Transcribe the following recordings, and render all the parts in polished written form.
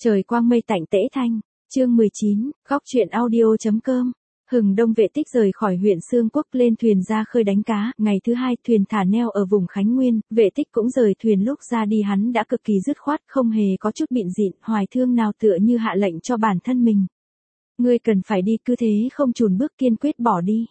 Trời quang mây tạnh tễ thanh, chương 19, góc truyện audio.com. Hừng đông Vệ Tích rời khỏi huyện Xương Quốc lên thuyền ra khơi đánh cá, ngày thứ hai thuyền thả neo ở vùng Khánh Nguyên, Vệ Tích cũng rời thuyền lúc ra đi hắn đã cực kỳ dứt khoát, không hề có chút bịn dịn, hoài thương nào tựa như hạ lệnh cho bản thân mình. Ngươi cần phải đi, cứ thế không chùn bước kiên quyết bỏ đi.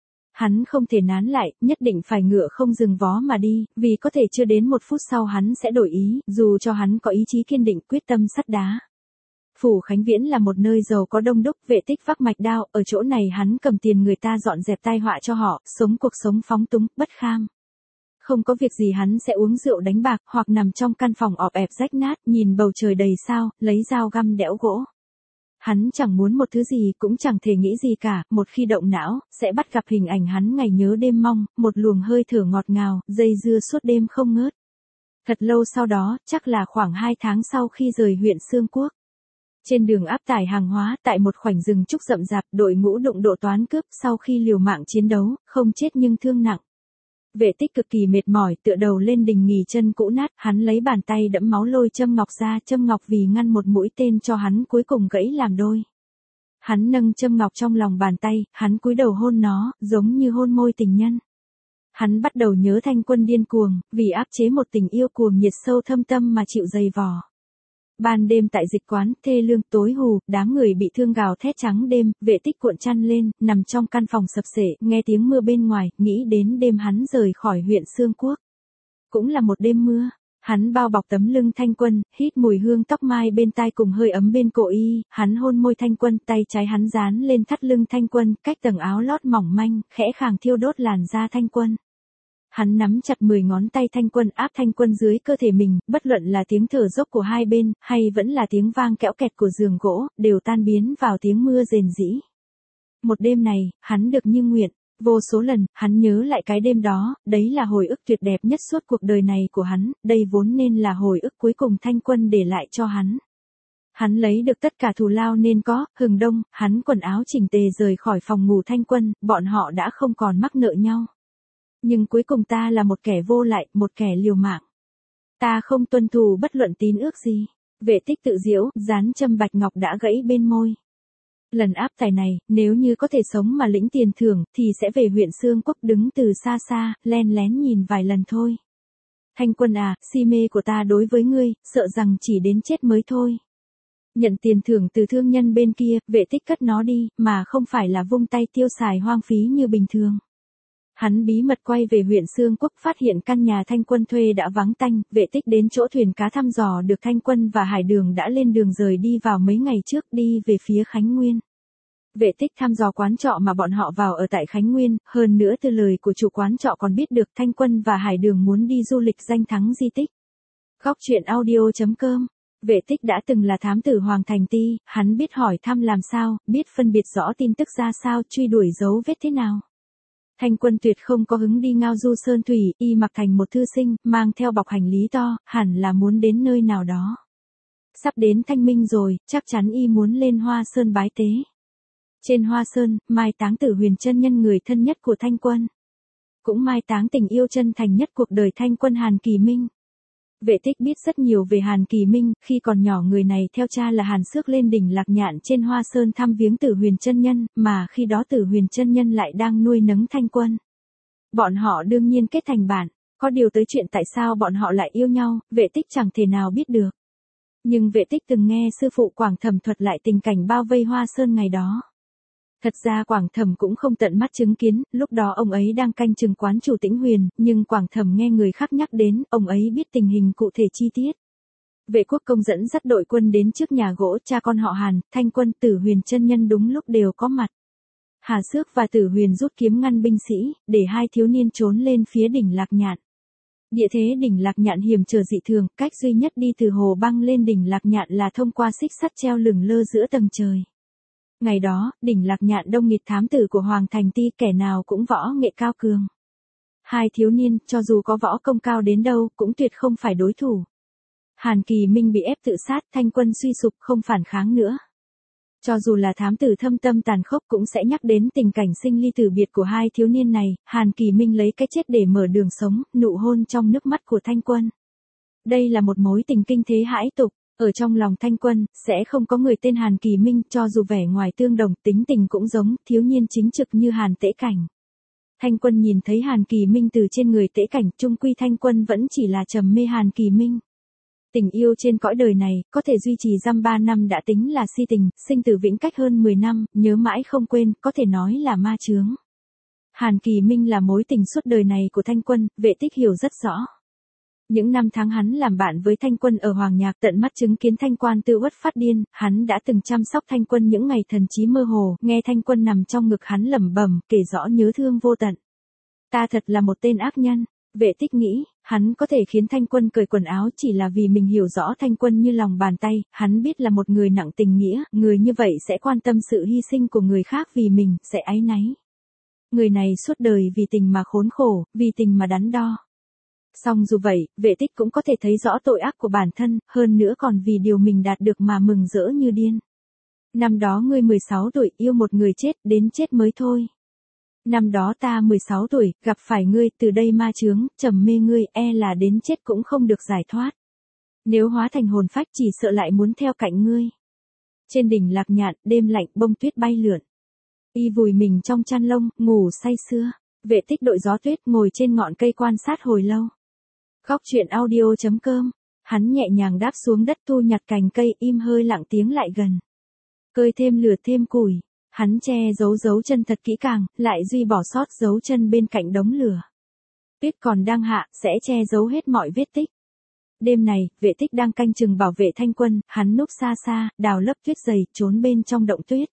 Hắn không thể nán lại, nhất định phải ngựa không dừng vó mà đi, vì có thể chưa đến một phút sau hắn sẽ đổi ý, dù cho hắn có ý chí kiên định quyết tâm sắt đá. Phủ Khánh Viễn là một nơi giàu có đông đúc, Vệ Tích vác mạch đao, ở chỗ này hắn cầm tiền người ta dọn dẹp tai họa cho họ, sống cuộc sống phóng túng, bất kham. Không có việc gì hắn sẽ uống rượu đánh bạc, hoặc nằm trong căn phòng ọp ẹp rách nát, nhìn bầu trời đầy sao, lấy dao găm đẽo gỗ. Hắn chẳng muốn một thứ gì, cũng chẳng thể nghĩ gì cả, một khi động não, sẽ bắt gặp hình ảnh hắn ngày nhớ đêm mong, một luồng hơi thở ngọt ngào, dây dưa suốt đêm không ngớt. Thật lâu sau đó, chắc là khoảng 2 tháng sau khi rời huyện Xương Quốc. Trên đường áp tải hàng hóa, tại một khoảnh rừng trúc rậm rạp, đội ngũ đụng độ toán cướp, sau khi liều mạng chiến đấu, không chết nhưng thương nặng. Vệ Tích cực kỳ mệt mỏi, tựa đầu lên đình nghỉ chân cũ nát, hắn lấy bàn tay đẫm máu lôi châm ngọc ra, châm ngọc vì ngăn một mũi tên cho hắn cuối cùng gãy làm đôi. Hắn nâng châm ngọc trong lòng bàn tay, hắn cúi đầu hôn nó, giống như hôn môi tình nhân. Hắn bắt đầu nhớ Thanh Quân điên cuồng, vì áp chế một tình yêu cuồng nhiệt sâu thâm tâm mà chịu dày vò. Ban đêm tại dịch quán, thê lương tối hù, đám người bị thương gào thét trắng đêm, Vệ Tích cuộn chăn lên, nằm trong căn phòng sập sệ, nghe tiếng mưa bên ngoài, nghĩ đến đêm hắn rời khỏi huyện Xương Quốc. Cũng là một đêm mưa, hắn bao bọc tấm lưng Thanh Quân, hít mùi hương tóc mai bên tai cùng hơi ấm bên cổ y, hắn hôn môi Thanh Quân, tay trái hắn dán lên thắt lưng Thanh Quân, cách tầng áo lót mỏng manh, khẽ khàng thiêu đốt làn da Thanh Quân. Hắn nắm chặt 10 ngón tay Thanh Quân áp Thanh Quân dưới cơ thể mình, bất luận là tiếng thở dốc của hai bên, hay vẫn là tiếng vang kẽo kẹt của giường gỗ, đều tan biến vào tiếng mưa rền rĩ. Một đêm này, hắn được như nguyện, vô số lần, hắn nhớ lại cái đêm đó, đấy là hồi ức tuyệt đẹp nhất suốt cuộc đời này của hắn, đây vốn nên là hồi ức cuối cùng Thanh Quân để lại cho hắn. Hắn lấy được tất cả thù lao nên có, hừng đông, hắn quần áo chỉnh tề rời khỏi phòng ngủ Thanh Quân, bọn họ đã không còn mắc nợ nhau. Nhưng cuối cùng ta là một kẻ vô lại, một kẻ liều mạng. Ta không tuân thủ bất luận tín ước gì. Vệ Tích tự giễu, dán châm bạch ngọc đã gãy bên môi. Lần áp tải này, nếu như có thể sống mà lĩnh tiền thưởng, thì sẽ về huyện Xương Quốc đứng từ xa xa, len lén nhìn vài lần thôi. Thanh Quân à, si mê của ta đối với ngươi, sợ rằng chỉ đến chết mới thôi. Nhận tiền thưởng từ thương nhân bên kia, Vệ Tích cất nó đi, mà không phải là vung tay tiêu xài hoang phí như bình thường. Hắn bí mật quay về huyện Xương Quốc, phát hiện căn nhà Thanh Quân thuê đã vắng tanh, Vệ Tích đến chỗ thuyền cá thăm dò được Thanh Quân và Hải Đường đã lên đường rời đi vào mấy ngày trước, đi về phía Khánh Nguyên. Vệ Tích thăm dò quán trọ mà bọn họ vào ở tại Khánh Nguyên, hơn nữa từ lời của chủ quán trọ còn biết được Thanh Quân và Hải Đường muốn đi du lịch danh thắng di tích. Góc truyện audio.com. Vệ Tích đã từng là thám tử Hoàng Thành Ti, hắn biết hỏi thăm làm sao, biết phân biệt rõ tin tức ra sao, truy đuổi dấu vết thế nào. Thanh Quân tuyệt không có hứng đi ngao du sơn thủy, y mặc thành một thư sinh, mang theo bọc hành lý to, hẳn là muốn đến nơi nào đó. Sắp đến Thanh Minh rồi, chắc chắn y muốn lên Hoa Sơn bái tế. Trên Hoa Sơn, mai táng Tử Huyền chân nhân người thân nhất của Thanh Quân. Cũng mai táng tình yêu chân thành nhất cuộc đời Thanh Quân Hàn Kỳ Minh. Vệ Tích biết rất nhiều về Hàn Kỳ Minh, khi còn nhỏ người này theo cha là Hàn Xước lên đỉnh Lạc Nhạn trên Hoa Sơn thăm viếng Tử Huyền chân nhân, mà khi đó Tử Huyền chân nhân lại đang nuôi nấng Thanh Quân. Bọn họ đương nhiên kết thành bạn, có điều tới chuyện tại sao bọn họ lại yêu nhau, Vệ Tích chẳng thể nào biết được. Nhưng Vệ Tích từng nghe sư phụ Quảng Thẩm thuật lại tình cảnh bao vây Hoa Sơn ngày đó. Thật ra Quảng Thẩm cũng không tận mắt chứng kiến, lúc đó ông ấy đang canh chừng quán chủ Tĩnh Huyền, nhưng Quảng Thẩm nghe người khác nhắc đến, ông ấy biết tình hình cụ thể chi tiết. Vệ Quốc Công dẫn dắt đội quân đến trước nhà gỗ, cha con họ Hàn, Thanh Quân, Tử Huyền chân nhân đúng lúc đều có mặt. Hà Xước và Tử Huyền rút kiếm ngăn binh sĩ, để hai thiếu niên trốn lên phía đỉnh Lạc Nhạn. Địa thế đỉnh Lạc Nhạn hiểm trở dị thường, cách duy nhất đi từ hồ băng lên đỉnh Lạc Nhạn là thông qua xích sắt treo lửng lơ giữa tầng trời. Ngày đó, đỉnh Lạc Nhạn đông nghịt thám tử của Hoàng Thành Ti, kẻ nào cũng võ nghệ cao cường. Hai thiếu niên, cho dù có võ công cao đến đâu, cũng tuyệt không phải đối thủ. Hàn Kỳ Minh bị ép tự sát, Thanh Quân suy sụp không phản kháng nữa. Cho dù là thám tử thâm tâm tàn khốc cũng sẽ nhắc đến tình cảnh sinh ly tử biệt của hai thiếu niên này, Hàn Kỳ Minh lấy cái chết để mở đường sống, nụ hôn trong nước mắt của Thanh Quân. Đây là một mối tình kinh thế hãi tục. Ở trong lòng Thanh Quân, sẽ không có người tên Hàn Kỳ Minh, cho dù vẻ ngoài tương đồng, tính tình cũng giống, thiếu nhiên chính trực như Hàn Tễ Cảnh. Thanh Quân nhìn thấy Hàn Kỳ Minh từ trên người Tễ Cảnh, chung quy Thanh Quân vẫn chỉ là trầm mê Hàn Kỳ Minh. Tình yêu trên cõi đời này, có thể duy trì dăm 3 năm đã tính là si tình, sinh tử vĩnh cách hơn 10 năm, nhớ mãi không quên, có thể nói là ma chướng. Hàn Kỳ Minh là mối tình suốt đời này của Thanh Quân, Vệ Tích hiểu rất rõ. Những năm tháng hắn làm bạn với Thanh Quân ở Hoàng Nhạc, tận mắt chứng kiến Thanh Quan Tư Uất phát điên, hắn đã từng chăm sóc Thanh Quân những ngày thần trí mơ hồ, nghe Thanh Quân nằm trong ngực hắn lẩm bẩm, kể rõ nhớ thương vô tận. Ta thật là một tên ác nhân. Vệ Tích nghĩ, hắn có thể khiến Thanh Quân cởi quần áo chỉ là vì mình hiểu rõ Thanh Quân như lòng bàn tay, hắn biết là một người nặng tình nghĩa, người như vậy sẽ quan tâm sự hy sinh của người khác vì mình, sẽ áy náy. Người này suốt đời vì tình mà khốn khổ, vì tình mà đắn đo. Song dù vậy, Vệ Tích cũng có thể thấy rõ tội ác của bản thân, hơn nữa còn vì điều mình đạt được mà mừng rỡ như điên. Năm đó ngươi 16 tuổi, yêu một người chết, đến chết mới thôi. Năm đó ta 16 tuổi, gặp phải ngươi, từ đây ma chướng, trầm mê ngươi, e là đến chết cũng không được giải thoát. Nếu hóa thành hồn phách chỉ sợ lại muốn theo cạnh ngươi. Trên đỉnh Lạc Nhạn, đêm lạnh, bông tuyết bay lượn. Y vùi mình trong chăn lông, ngủ say sưa. Vệ Tích đội gió tuyết ngồi trên ngọn cây quan sát hồi lâu. Góc truyện audio.com. Hắn nhẹ nhàng đáp xuống đất thu nhặt cành cây, im hơi lặng tiếng lại gần. Cơi thêm lửa thêm củi. Hắn che giấu dấu chân thật kỹ càng, lại duy bỏ sót dấu chân bên cạnh đống lửa. Tuyết còn đang hạ, sẽ che giấu hết mọi vết tích. Đêm này, Vệ Tích đang canh chừng bảo vệ Thanh Quân, hắn núp xa xa, đào lấp tuyết dày, trốn bên trong động tuyết.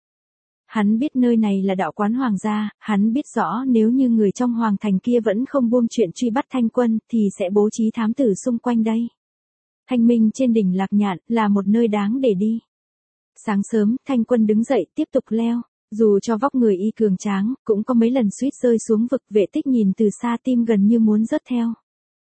Hắn biết nơi này là đạo quán hoàng gia, hắn biết rõ nếu như người trong hoàng thành kia vẫn không buông chuyện truy bắt Thanh Quân, thì sẽ bố trí thám tử xung quanh đây. Thanh minh trên đỉnh Lạc Nhạn, là một nơi đáng để đi. Sáng sớm, Thanh Quân đứng dậy, tiếp tục leo. Dù cho vóc người y cường tráng, cũng có mấy lần suýt rơi xuống vực, Vệ Tích nhìn từ xa tim gần như muốn rớt theo.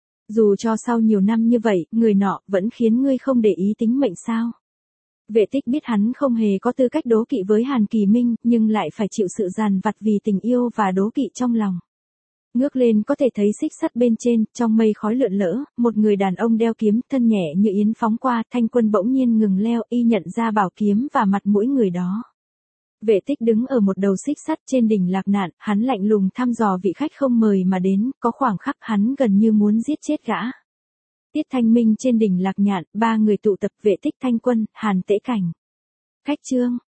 Dù cho sau nhiều năm như vậy, người nọ vẫn khiến ngươi không để ý tính mệnh sao? Vệ Tích biết hắn không hề có tư cách đố kỵ với Hàn Kỳ Minh, nhưng lại phải chịu sự dằn vặt vì tình yêu và đố kỵ trong lòng. Ngước lên có thể thấy xích sắt bên trên, trong mây khói lượn lỡ, một người đàn ông đeo kiếm, thân nhẹ như yến phóng qua, Thanh Quân bỗng nhiên ngừng leo, y nhận ra bảo kiếm và mặt mũi người đó. Vệ Tích đứng ở một đầu xích sắt trên đỉnh Lạc Nhạn, hắn lạnh lùng thăm dò vị khách không mời mà đến, có khoảng khắc hắn gần như muốn giết chết gã. Tiết thanh minh trên đỉnh Lạc Nhạn, 3 người tụ tập, Vệ Tích, Thanh Quân, Hàn Tễ Cảnh. Khách trương,